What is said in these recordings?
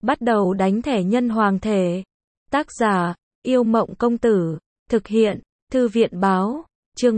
Bắt đầu đánh thẻ nhân hoàng thể. Tác giả, Yêu Mộng Công Tử. Thực hiện, Thư viện Báo. Chương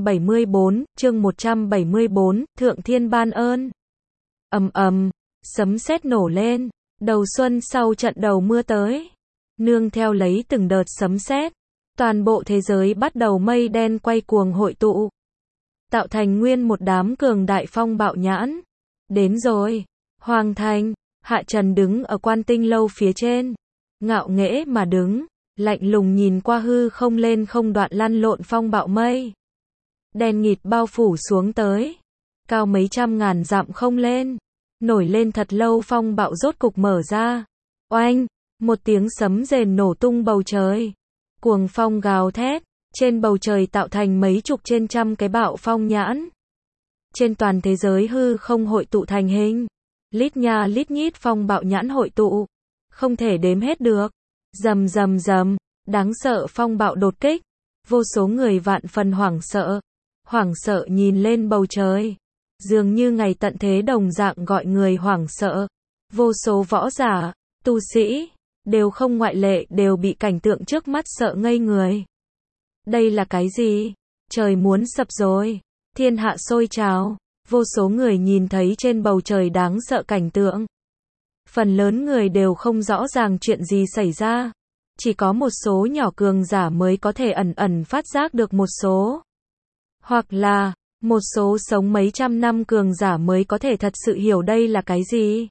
174, Thượng Thiên ban ơn. Ầm ầm, sấm sét nổ lên, đầu xuân sau trận đầu mưa tới. Nương theo lấy từng đợt sấm sét, toàn bộ thế giới bắt đầu mây đen quay cuồng hội tụ, tạo thành nguyên một đám cường đại phong bạo nhãn. Đến rồi, Hoàng Thành. Hạ Trần đứng ở Quan Tinh lâu phía trên, ngạo nghễ mà đứng, lạnh lùng nhìn qua hư không lên không đoạn lăn lộn phong bạo mây. Đen nghịt bao phủ xuống tới, cao mấy trăm ngàn dặm không lên, nổi lên thật lâu phong bạo rốt cục mở ra. Oanh, một tiếng sấm rền nổ tung bầu trời. Cuồng phong gào thét, trên bầu trời tạo thành mấy chục trên trăm cái bạo phong nhãn. Trên toàn thế giới hư không hội tụ thành hình. Lít nha lít nhít phong bạo nhãn hội tụ, không thể đếm hết được. Rầm rầm rầm, đáng sợ phong bạo đột kích. Vô số người vạn phần hoảng sợ nhìn lên bầu trời. Dường như ngày tận thế đồng dạng gọi người hoảng sợ. Vô số võ giả, tu sĩ, đều không ngoại lệ đều bị cảnh tượng trước mắt sợ ngây người. Đây là cái gì? Trời muốn sập rồi. Thiên hạ sôi trào. Vô số người nhìn thấy trên bầu trời đáng sợ cảnh tượng. Phần lớn người đều không rõ ràng chuyện gì xảy ra. Chỉ có một số nhỏ cường giả mới có thể ẩn ẩn phát giác được một số. Hoặc là, một số sống mấy trăm năm cường giả mới có thể thật sự hiểu đây là cái gì.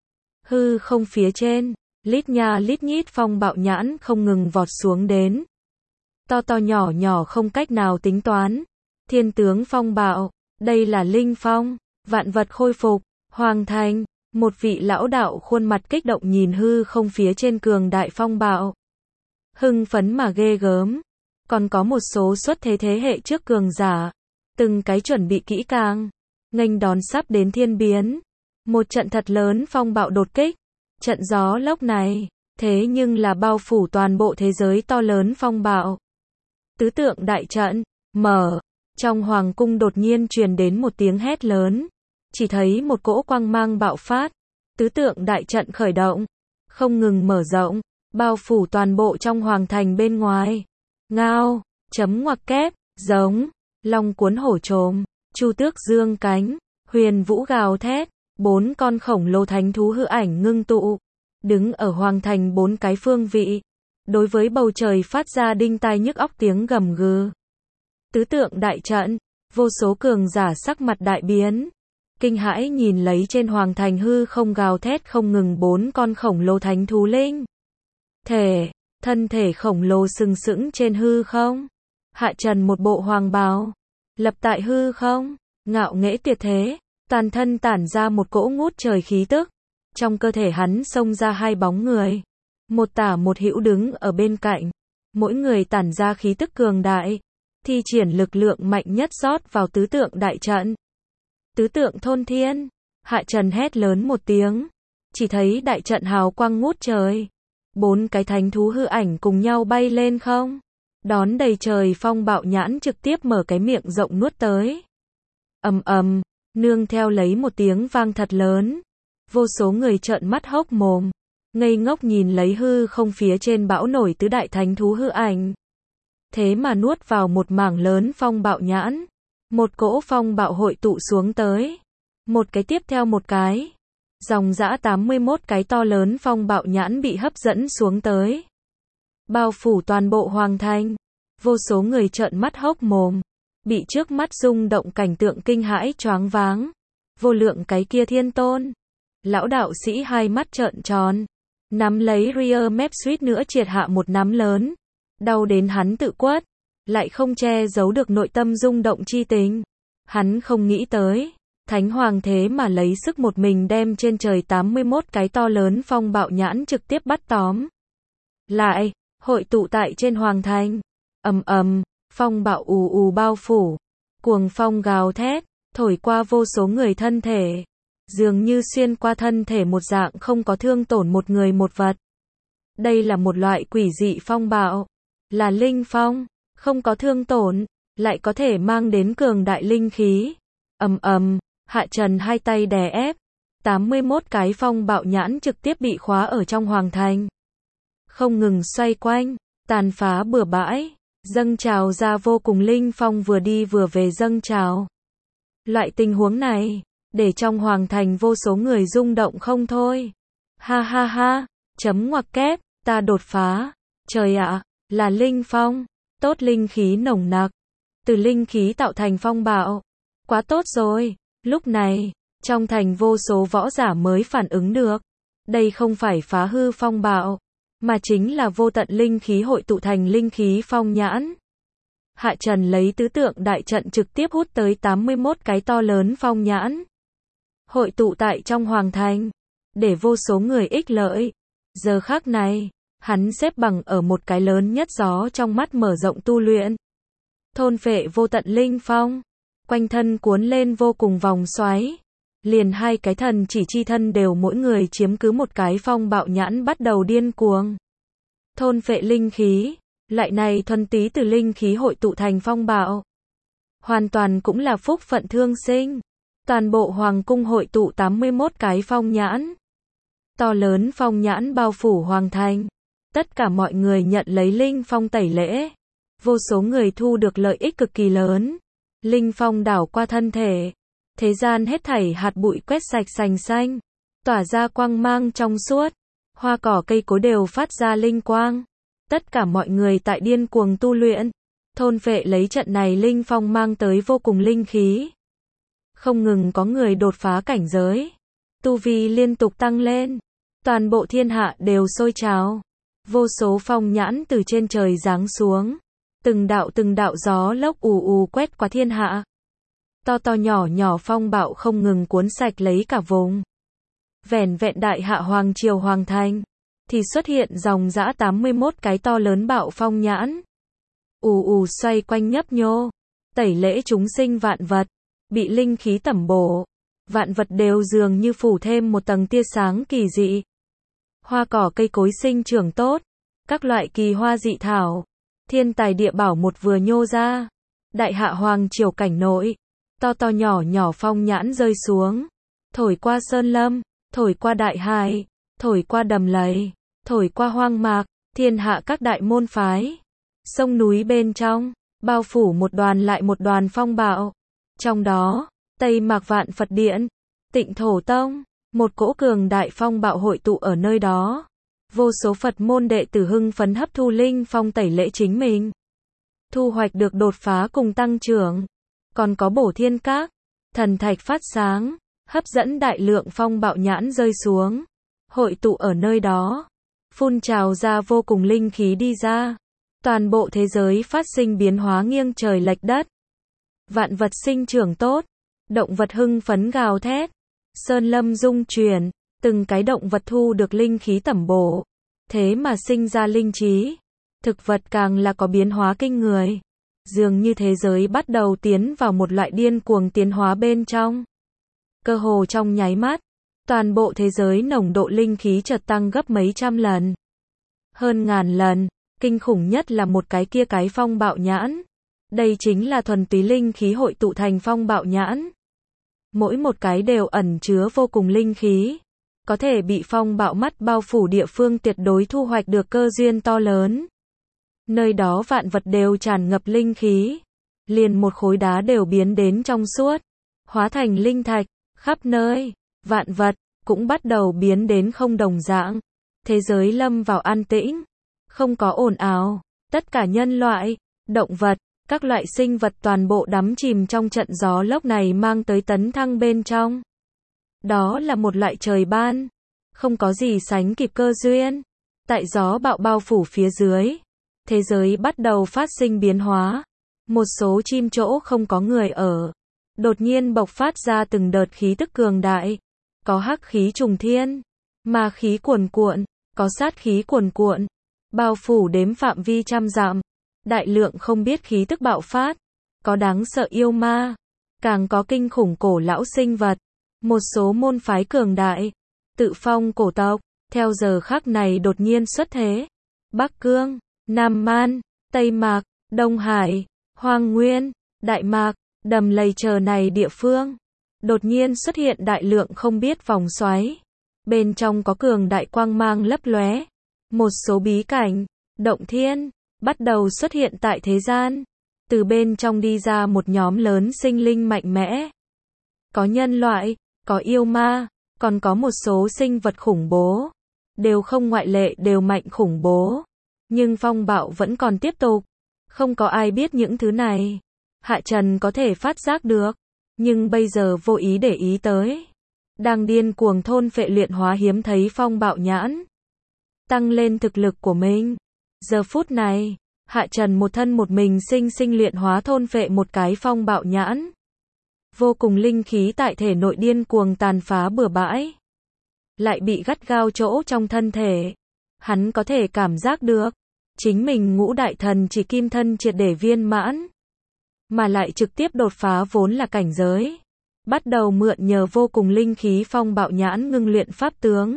Hư không phía trên, lít nha lít nhít phong bạo nhãn không ngừng vọt xuống đến. To to nhỏ nhỏ không cách nào tính toán. Thiên tướng phong bạo. Đây là linh phong, vạn vật khôi phục. Hoàng Thành, một vị lão đạo khuôn mặt kích động nhìn hư không phía trên cường đại phong bạo. Hưng phấn mà ghê gớm. Còn có một số xuất thế thế hệ trước cường giả, từng cái chuẩn bị kỹ càng, nghênh đón sắp đến thiên biến. Một trận thật lớn phong bạo đột kích. Trận gió lốc này, thế nhưng là bao phủ toàn bộ thế giới to lớn phong bạo. Tứ tượng đại trận, mở. Trong hoàng cung đột nhiên truyền đến một tiếng hét lớn. Chỉ thấy một cỗ quang mang bạo phát. Tứ tượng đại trận khởi động, không ngừng mở rộng, bao phủ toàn bộ trong hoàng thành bên ngoài. Ngao, chấm ngoặc kép, giống, long cuốn hổ trồm, chu tước dương cánh, huyền vũ gào thét. 4 con khổng lồ thánh thú hư ảnh ngưng tụ, đứng ở hoàng thành 4 cái phương vị. Đối với bầu trời phát ra đinh tai nhức óc tiếng gầm gừ. Tứ tượng đại trận, vô số cường giả sắc mặt đại biến, kinh hãi nhìn lấy trên hoàng thành hư không gào thét không ngừng 4 con khổng lồ thánh thú linh. Thân thể khổng lồ sừng sững trên hư không. Hạ Trần một bộ hoàng bào, lập tại hư không, ngạo nghễ tuyệt thế, toàn thân tản ra một cỗ ngút trời khí tức. Trong cơ thể hắn xông ra 2 bóng người, một tả một hữu đứng ở bên cạnh, mỗi người tản ra khí tức cường đại. Thi triển lực lượng mạnh nhất rót vào tứ tượng đại trận. Tứ tượng thôn thiên. Hạ Trần hét lớn một tiếng. Chỉ thấy đại trận hào quang ngút trời. 4 cái thánh thú hư ảnh cùng nhau bay lên không. Đón đầy trời phong bạo nhãn trực tiếp mở cái miệng rộng nuốt tới. Ầm ầm, nương theo lấy một tiếng vang thật lớn. Vô số người trợn mắt hốc mồm, ngây ngốc nhìn lấy hư không phía trên bão nổi tứ đại thánh thú hư ảnh. Thế mà nuốt vào một mảng lớn phong bạo nhãn. Một cỗ phong bạo hội tụ xuống tới. Một cái tiếp theo một cái. Dòng dã 81 cái to lớn phong bạo nhãn bị hấp dẫn xuống tới. Bao phủ toàn bộ hoàng thành. Vô số người trợn mắt hốc mồm. Bị trước mắt rung động cảnh tượng kinh hãi choáng váng. Vô lượng cái kia thiên tôn. Lão đạo sĩ 2 mắt trợn tròn. Nắm lấy rear mép suýt nữa triệt hạ một nắm lớn. Đau đến hắn tự quất, lại không che giấu được nội tâm rung động chi tình. Hắn không nghĩ tới, Thánh Hoàng thế mà lấy sức một mình đem trên trời 81 cái to lớn phong bạo nhãn trực tiếp bắt tóm. Lại, hội tụ tại trên hoàng thành. Ầm ầm, phong bạo ù ù bao phủ. Cuồng phong gào thét, thổi qua vô số người thân thể. Dường như xuyên qua thân thể một dạng không có thương tổn một người một vật. Đây là một loại quỷ dị phong bạo. Là linh phong, không có thương tổn, lại có thể mang đến cường đại linh khí. Ầm ầm, Hạ Trần 2 tay đè ép, 81 cái phong bạo nhãn trực tiếp bị khóa ở trong hoàng thành. Không ngừng xoay quanh, tàn phá bừa bãi, dâng trào ra vô cùng linh phong vừa đi vừa về dâng trào. Loại tình huống này, để trong hoàng thành vô số người rung động không thôi. Ha ha ha, chấm ngoặc kép, ta đột phá. Trời ạ, là linh phong, tốt linh khí nồng nặc. Từ linh khí tạo thành phong bạo. Quá tốt rồi, lúc này, trong thành vô số võ giả mới phản ứng được. Đây không phải phá hư phong bạo, mà chính là vô tận linh khí hội tụ thành linh khí phong nhãn. Hạ Trần lấy tứ tượng đại trận trực tiếp hút tới 81 cái to lớn phong nhãn. Hội tụ tại trong hoàng thành, để vô số người ích lợi. Giờ khắc này, hắn xếp bằng ở một cái lớn nhất gió trong mắt mở rộng tu luyện. Thôn phệ vô tận linh phong, quanh thân cuốn lên vô cùng vòng xoáy. Liền hai cái thần chỉ chi thân đều mỗi người chiếm cứ một cái phong bạo nhãn bắt đầu điên cuồng. Thôn phệ linh khí, lại này thuần túy từ linh khí hội tụ thành phong bạo. Hoàn toàn cũng là phúc phận thương sinh. Toàn bộ hoàng cung hội tụ 81 cái phong nhãn. To lớn phong nhãn bao phủ hoàng thành. Tất cả mọi người nhận lấy linh phong tẩy lễ. Vô số người thu được lợi ích cực kỳ lớn. Linh phong đảo qua thân thể. Thế gian hết thảy hạt bụi quét sạch sành xanh. Tỏa ra quang mang trong suốt. Hoa cỏ cây cối đều phát ra linh quang. Tất cả mọi người tại điên cuồng tu luyện. Thôn phệ lấy trận này linh phong mang tới vô cùng linh khí. Không ngừng có người đột phá cảnh giới. Tu vi liên tục tăng lên. Toàn bộ thiên hạ đều sôi trào. Vô số phong nhãn từ trên trời giáng xuống. Từng đạo gió lốc ù ù quét qua thiên hạ. To to nhỏ nhỏ phong bạo không ngừng cuốn sạch lấy cả vùng. Vẻn vẹn đại hạ hoàng triều hoàng thành, thì xuất hiện dòng dã 81 cái to lớn bạo phong nhãn. Ù ù xoay quanh nhấp nhô. Tẩy lễ chúng sinh vạn vật. Bị linh khí tẩm bổ. Vạn vật đều dường như phủ thêm một tầng tia sáng kỳ dị. Hoa cỏ cây cối sinh trưởng tốt. Các loại kỳ hoa dị thảo. Thiên tài địa bảo một vừa nhô ra. Đại hạ hoàng triều cảnh nội. To to nhỏ nhỏ phong nhãn rơi xuống. Thổi qua sơn lâm. Thổi qua đại hải. Thổi qua đầm lầy. Thổi qua hoang mạc. Thiên hạ các đại môn phái. Sông núi bên trong. Bao phủ một đoàn lại một đoàn phong bạo. Trong đó, Tây Mạc Vạn Phật Điện, Tịnh Thổ Tông, một cỗ cường đại phong bạo hội tụ ở nơi đó. Vô số Phật môn đệ tử hưng phấn hấp thu linh phong tẩy lễ chính mình. Thu hoạch được đột phá cùng tăng trưởng. Còn có bổ thiên các, thần thạch phát sáng, hấp dẫn đại lượng phong bạo nhãn rơi xuống. Hội tụ ở nơi đó. Phun trào ra vô cùng linh khí đi ra. Toàn bộ thế giới phát sinh biến hóa nghiêng trời lệch đất. Vạn vật sinh trưởng tốt, động vật hưng phấn gào thét, sơn lâm rung chuyển, từng cái động vật thu được linh khí tẩm bổ, thế mà sinh ra linh trí. Thực vật càng là có biến hóa kinh người, dường như thế giới bắt đầu tiến vào một loại điên cuồng tiến hóa bên trong. Cơ hồ trong nháy mắt, toàn bộ thế giới nồng độ linh khí chợt tăng gấp mấy trăm lần, hơn ngàn lần, kinh khủng nhất là một cái kia cái phong bạo nhãn. Đây chính là thuần túy linh khí hội tụ thành phong bạo nhãn. Mỗi một cái đều ẩn chứa vô cùng linh khí. Có thể bị phong bạo mắt bao phủ địa phương tuyệt đối thu hoạch được cơ duyên to lớn. Nơi đó vạn vật đều tràn ngập linh khí. Liền một khối đá đều biến đến trong suốt. Hóa thành linh thạch, khắp nơi. Vạn vật, cũng bắt đầu biến đến không đồng dạng. Thế giới lâm vào an tĩnh. Không có ồn ào. Tất cả nhân loại, động vật, các loại sinh vật toàn bộ đắm chìm trong trận gió lốc này mang tới tấn thăng bên trong. Đó là một loại trời ban. Không có gì sánh kịp cơ duyên. Tại gió bạo bao phủ phía dưới. Thế giới bắt đầu phát sinh biến hóa. Một số chim chỗ không có người ở. Đột nhiên bộc phát ra từng đợt khí tức cường đại. Có hắc khí trùng thiên. Ma khí cuồn cuộn. Có sát khí cuồn cuộn. Bao phủ đếm phạm vi trăm dặm. Đại lượng không biết khí tức bạo phát. Có đáng sợ yêu ma. Càng có kinh khủng cổ lão sinh vật. Một số môn phái cường đại. Tự phong cổ tộc. Theo giờ khắc này đột nhiên xuất thế. Bắc Cương, Nam Man, Tây Mạc, Đông Hải, Hoang Nguyên, Đại Mạc, Đầm Lầy chờ này địa phương. đột nhiên xuất hiện đại lượng không biết vòng xoáy. Bên trong có cường đại quang mang lấp lóe. Một số bí cảnh, động thiên, bắt đầu xuất hiện tại thế gian. Từ bên trong đi ra một nhóm lớn sinh linh mạnh mẽ. Có nhân loại, có yêu ma, còn có một số sinh vật khủng bố. Đều không ngoại lệ đều mạnh khủng bố. Nhưng phong bạo vẫn còn tiếp tục. Không có ai biết những thứ này. Hạ Trần có thể phát giác được. Nhưng bây giờ vô ý để ý tới. Đang điên cuồng thôn phệ luyện hóa hiếm thấy phong bạo nhãn. Tăng lên thực lực của mình. Giờ phút này, Hạ Trần một thân một mình sinh luyện hóa thôn phệ một cái phong bạo nhãn. Vô cùng linh khí tại thể nội điên cuồng tàn phá bừa bãi. Lại bị gắt gao chỗ trong thân thể. Hắn có thể cảm giác được. Chính mình ngũ đại thần chỉ kim thân triệt để viên mãn. Mà lại trực tiếp đột phá vốn là cảnh giới. Bắt đầu mượn nhờ vô cùng linh khí phong bạo nhãn ngưng luyện pháp tướng.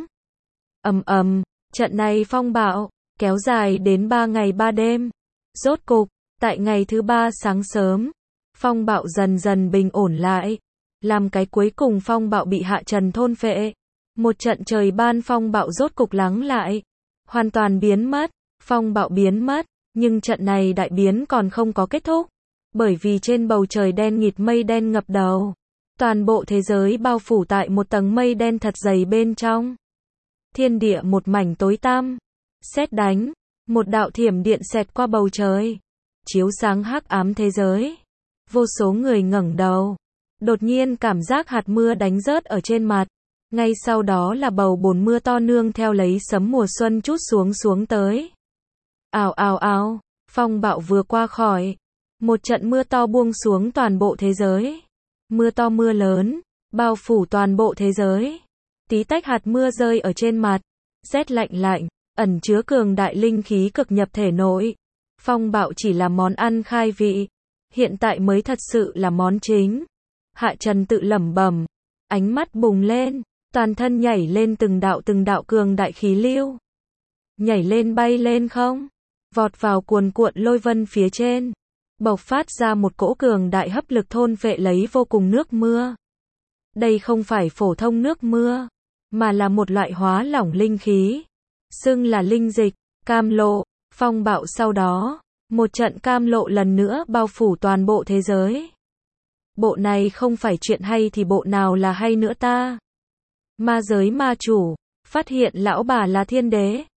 Trận này phong bạo, kéo dài đến 3 ngày 3 đêm. Rốt cục, tại ngày thứ 3 sáng sớm, phong bạo dần dần bình ổn lại. Làm cái cuối cùng phong bạo bị Hạ Trần thôn phệ. Một trận trời ban phong bạo rốt cục lắng lại. Hoàn toàn biến mất, phong bạo biến mất, nhưng trận này đại biến còn không có kết thúc. Bởi vì trên bầu trời đen nghịt mây đen ngập đầu. Toàn bộ thế giới bao phủ tại một tầng mây đen thật dày bên trong. Thiên địa một mảnh tối tăm. Sét đánh, một đạo thiểm điện xẹt qua bầu trời. Chiếu sáng hắc ám thế giới. Vô số người ngẩng đầu. Đột nhiên cảm giác hạt mưa đánh rớt ở trên mặt. Ngay sau đó là bầu bồn mưa to nương theo lấy sấm mùa xuân trút xuống tới. Ào ào ào, phong bạo vừa qua khỏi. Một trận mưa to buông xuống toàn bộ thế giới. Mưa to mưa lớn, bao phủ toàn bộ thế giới. Tí tách hạt mưa rơi ở trên mặt. Rét lạnh lạnh, ẩn chứa cường đại linh khí cực nhập thể nội. Phong bạo chỉ là món ăn khai vị. Hiện tại mới thật sự là món chính. Hạ Trần tự lẩm bẩm. Ánh mắt bùng lên. Toàn thân nhảy lên từng đạo cường đại khí lưu. Nhảy lên bay lên không. Vọt vào cuồn cuộn lôi vân phía trên. Bộc phát ra một cỗ cường đại hấp lực thôn phệ lấy vô cùng nước mưa. Đây không phải phổ thông nước mưa, mà là một loại hóa lỏng linh khí. Xưng là linh dịch, cam lộ, phong bạo sau đó. Một trận cam lộ lần nữa bao phủ toàn bộ thế giới. Bộ này không phải chuyện hay thì bộ nào là hay nữa ta? Ma giới ma chủ, phát hiện lão bà là thiên đế.